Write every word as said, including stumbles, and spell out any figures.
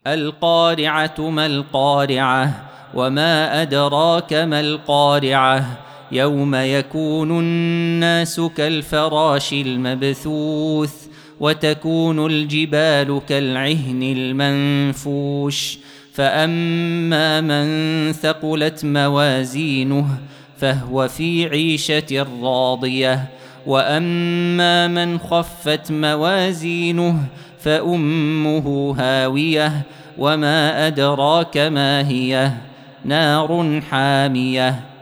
القارعة ما القارعة وما أدراك ما القارعة يوم يكون الناس كالفراش المبثوث وتكون الجبال كالعهن المنفوش فأما من ثقلت موازينه فهو في عيشة راضية وأما من خفت موازينه فأمه هاوية وما أدراك ما هي نار حامية